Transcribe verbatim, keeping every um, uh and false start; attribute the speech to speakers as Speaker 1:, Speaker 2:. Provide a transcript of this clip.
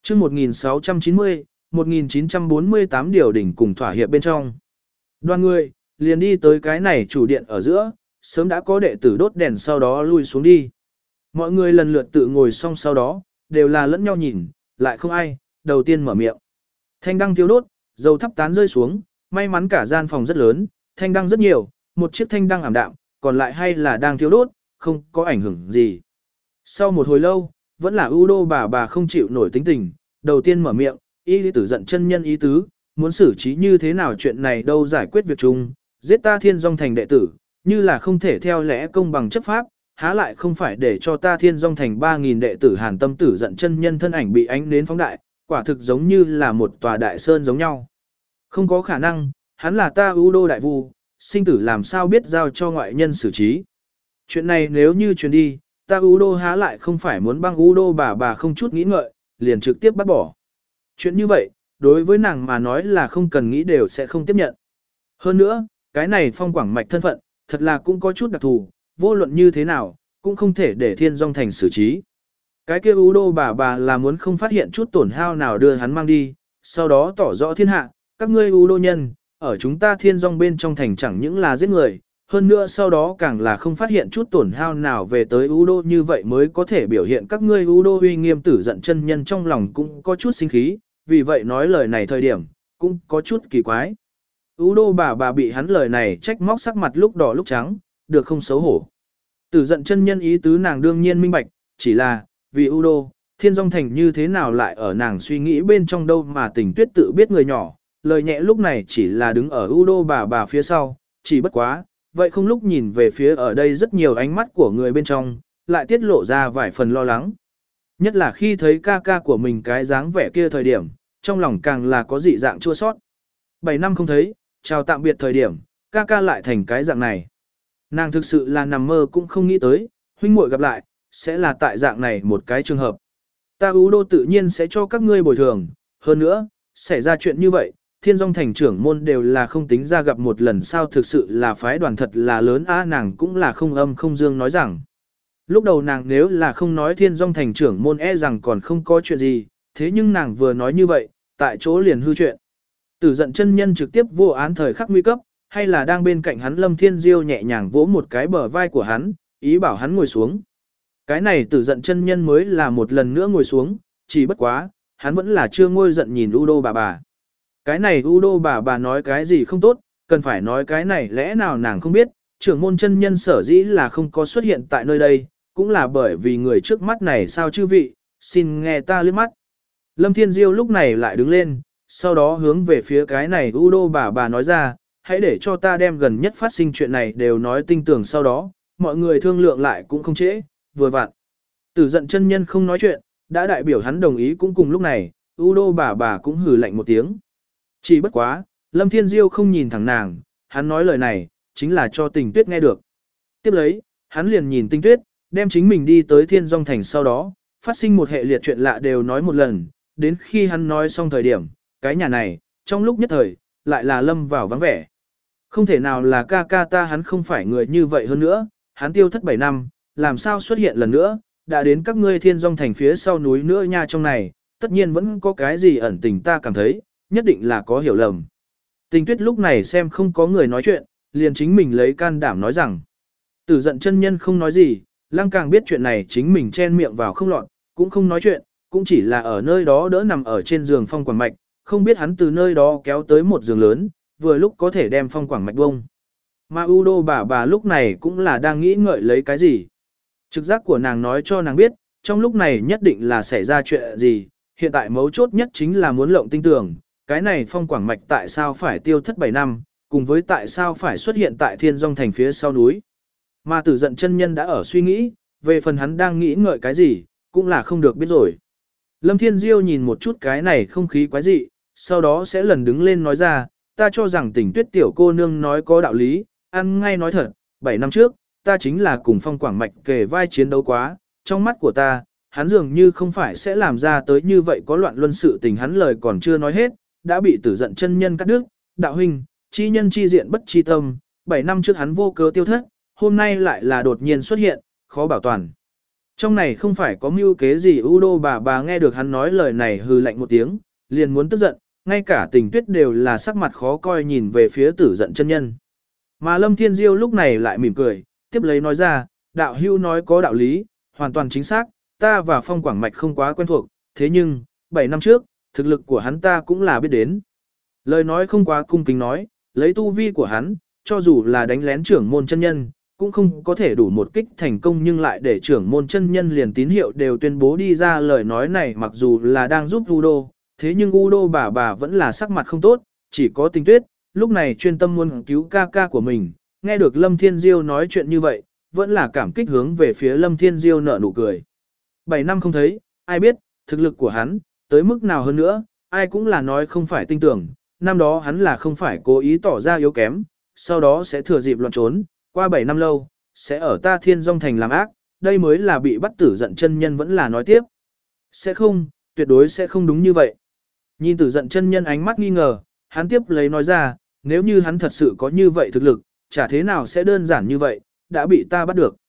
Speaker 1: chương một nghìn sáu trăm chín mươi, một nghìn chín trăm bốn mươi tám điều đỉnh cùng thỏa hiệp bên trong. Đoàn người, liền đi tới cái này chủ điện ở giữa, sớm đã có đệ tử đốt đèn sau đó lui xuống đi. Mọi người lần lượt tự ngồi xong sau đó, đều là lẫn nhau nhìn, lại không ai, đầu tiên mở miệng. Thanh đăng thiêu đốt, dầu thắp tán rơi xuống, may mắn cả gian phòng rất lớn, thanh đăng rất nhiều, một chiếc thanh đăng ảm đạm, còn lại hay là đang thiêu đốt, không có ảnh hưởng gì. Sau một hồi lâu, vẫn là ưu đô bà bà không chịu nổi tính tình, đầu tiên mở miệng, y tử giận chân nhân ý tứ, muốn xử trí như thế nào chuyện này đâu giải quyết việc chung, giết ta thiên dòng thành đệ tử, như là không thể theo lẽ công bằng chấp pháp, há lại không phải để cho ta thiên dòng thành ba nghìn đệ tử hàn tâm tử giận chân nhân thân ảnh bị ánh nến phóng đại, quả thực giống như là một tòa đại sơn giống nhau. Không có khả năng, hắn là ta ưu đô đại vu, sinh tử làm sao biết giao cho ngoại nhân xử trí. Chuyện này nếu như truyền đi, ta ưu đô há lại không phải muốn băng ưu đô bà bà không chút nghĩ ngợi, liền trực tiếp bắt bỏ. Chuyện như vậy, đối với nàng mà nói là không cần nghĩ đều sẽ không tiếp nhận. Hơn nữa, cái này phong quảng mạch thân phận, thật là cũng có chút đặc thù, vô luận như thế nào, cũng không thể để thiên dòng thành xử trí. Cái kia ưu đô bà bà là muốn không phát hiện chút tổn hao nào đưa hắn mang đi, sau đó tỏ rõ thiên hạ, các ngươi ưu đô nhân, ở chúng ta thiên dòng bên trong thành chẳng những là giết người, hơn nữa sau đó càng là không phát hiện chút tổn hao nào về tới ưu đô, như vậy mới có thể biểu hiện các ngươi ưu đô uy nghiêm tử giận chân nhân trong lòng cũng có chút sinh khí, vì vậy nói lời này thời điểm, cũng có chút kỳ quái. Ưu đô bà bà bị hắn lời này trách móc sắc mặt lúc đỏ lúc trắng, được không xấu hổ. Tử giận chân nhân ý tứ nàng đương nhiên minh bạch, chỉ là, vì ưu đô, thiên dòng thành như thế nào lại ở nàng suy nghĩ bên trong đâu mà tình tuyết tự biết người nhỏ, lời nhẹ lúc này chỉ là đứng ở ưu đô bà bà phía sau, chỉ bất quá, vậy không lúc nhìn về phía ở đây rất nhiều ánh mắt của người bên trong, lại tiết lộ ra vài phần lo lắng. Nhất là khi thấy ca ca của mình cái dáng vẻ kia thời điểm, trong lòng càng là có dị dạng chua sót. Bảy năm không thấy, chào tạm biệt thời điểm, ca ca lại thành cái dạng này. Nàng thực sự là nằm mơ cũng không nghĩ tới, huynh muội gặp lại, sẽ là tại dạng này một cái trường hợp. Ta ưu đô tự nhiên sẽ cho các ngươi bồi thường, hơn nữa, xảy ra chuyện như vậy, thiên dòng thành trưởng môn đều là không tính ra gặp một lần sao, thực sự là phái đoàn thật là lớn a. Nàng cũng là không âm không dương nói rằng. Lúc đầu nàng nếu là không nói thiên dòng thành trưởng môn e rằng còn không có chuyện gì, thế nhưng nàng vừa nói như vậy, tại chỗ liền hư chuyện. Tử giận chân nhân trực tiếp vô án thời khắc nguy cấp, hay là đang bên cạnh hắn Lâm Thiên Diêu nhẹ nhàng vỗ một cái bờ vai của hắn, ý bảo hắn ngồi xuống. Cái này tử giận chân nhân mới là một lần nữa ngồi xuống, chỉ bất quá, hắn vẫn là chưa ngôi giận nhìn U đô bà bà. Cái này U đô bà bà nói cái gì không tốt, cần phải nói cái này lẽ nào nàng không biết, trưởng môn chân nhân sở dĩ là không có xuất hiện tại nơi đây, cũng là bởi vì người trước mắt này sao chư vị, xin nghe ta liếc mắt. Lâm Thiên Diêu lúc này lại đứng lên, sau đó hướng về phía cái này U đô bà bà nói ra, hãy để cho ta đem gần nhất phát sinh chuyện này đều nói tinh tường, sau đó, mọi người thương lượng lại cũng không trễ, vừa vặn. Tử giận chân nhân không nói chuyện, đã đại biểu hắn đồng ý cũng cùng lúc này, U đô bà bà cũng hừ lạnh một tiếng. Chỉ bất quá, Lâm Thiên Diêu không nhìn thẳng nàng, hắn nói lời này, chính là cho Tình Tuyết nghe được. Tiếp lấy, hắn liền nhìn Tình Tuyết, đem chính mình đi tới Thiên Dòng Thành sau đó, phát sinh một hệ liệt chuyện lạ đều nói một lần, đến khi hắn nói xong thời điểm, cái nhà này, trong lúc nhất thời, lại là lâm vào vắng vẻ. Không thể nào là ca ca ta, hắn không phải người như vậy hơn nữa, hắn tiêu thất bảy năm, làm sao xuất hiện lần nữa, đã đến các ngươi Thiên Dòng Thành phía sau núi nữa nha, trong này, tất nhiên vẫn có cái gì ẩn tình, ta cảm thấy, nhất định là có hiểu lầm. Tình Tuyết lúc này xem không có người nói chuyện, liền chính mình lấy can đảm nói rằng, Tử giận chân nhân không nói gì, Lăng Càng biết chuyện này chính mình chen miệng vào không lọt, cũng không nói chuyện, cũng chỉ là ở nơi đó đỡ nằm ở trên giường Phong Quảng Mạch, không biết hắn từ nơi đó kéo tới một giường lớn, vừa lúc có thể đem Phong Quảng Mạch bông. Mà U đô bà bà lúc này cũng là đang nghĩ ngợi lấy cái gì. Trực giác của nàng nói cho nàng biết, trong lúc này nhất định là xảy ra chuyện gì, hiện tại mấu chốt nhất chính là muốn lộng tinh tường, cái này Phong Quảng Mạch tại sao phải tiêu thất bảy năm, cùng với tại sao phải xuất hiện tại Thiên Dòng Thành phía sau núi. Mà Tử giận chân nhân đã ở suy nghĩ, về phần hắn đang nghĩ ngợi cái gì, cũng là không được biết rồi. Lâm Thiên Diêu nhìn một chút cái này không khí quái dị, sau đó sẽ lần đứng lên nói ra, ta cho rằng Tình Tuyết tiểu cô nương nói có đạo lý, ăn ngay nói thật, bảy năm trước, ta chính là cùng Phong Quảng Mạch kề vai chiến đấu quá, trong mắt của ta, hắn dường như không phải sẽ làm ra tới như vậy có loạn luân sự tình. Hắn lời còn chưa nói hết, đã bị Tử giận chân nhân cắt đứt, đạo huynh, chi nhân chi diện bất chi tâm, bảy năm trước hắn vô cớ tiêu thất, hôm nay lại là đột nhiên xuất hiện, khó bảo toàn. Trong này không phải có mưu kế gì. U Đô bà bà nghe được hắn nói lời này hừ lạnh một tiếng, liền muốn tức giận, ngay cả Tình Tuyết đều là sắc mặt khó coi nhìn về phía Tử Giận chân nhân. Mà Lâm Thiên Diêu lúc này lại mỉm cười, tiếp lấy nói ra, đạo hưu nói có đạo lý, hoàn toàn chính xác, ta và Phong Quảng Mạch không quá quen thuộc, thế nhưng, bảy năm trước, thực lực của hắn ta cũng là biết đến. Lời nói không quá cung kính nói, lấy tu vi của hắn, cho dù là đánh lén trưởng môn chân nhân, cũng không có thể đủ một kích thành công, nhưng lại để trưởng môn chân nhân liền tín hiệu đều tuyên bố đi ra. Lời nói này mặc dù là đang giúp Udo, thế nhưng Udo bà bà vẫn là sắc mặt không tốt, chỉ có Tình Tuyết, lúc này chuyên tâm muốn cứu ca ca của mình, nghe được Lâm Thiên Diêu nói chuyện như vậy, vẫn là cảm kích hướng về phía Lâm Thiên Diêu nở nụ cười. Bảy năm không thấy, ai biết, thực lực của hắn, tới mức nào hơn nữa, ai cũng là nói không phải tin tưởng, năm đó hắn là không phải cố ý tỏ ra yếu kém, sau đó sẽ thừa dịp loạn trốn, qua bảy năm lâu, sẽ ở ta Thiên Dung Thành làm ác, đây mới là bị bắt Tử Giận chân nhân vẫn là nói tiếp. Sẽ không, tuyệt đối sẽ không đúng như vậy. Nhìn Tử Giận chân nhân ánh mắt nghi ngờ, hắn tiếp lấy nói ra, nếu như hắn thật sự có như vậy thực lực, chả thế nào sẽ đơn giản như vậy, đã bị ta bắt được.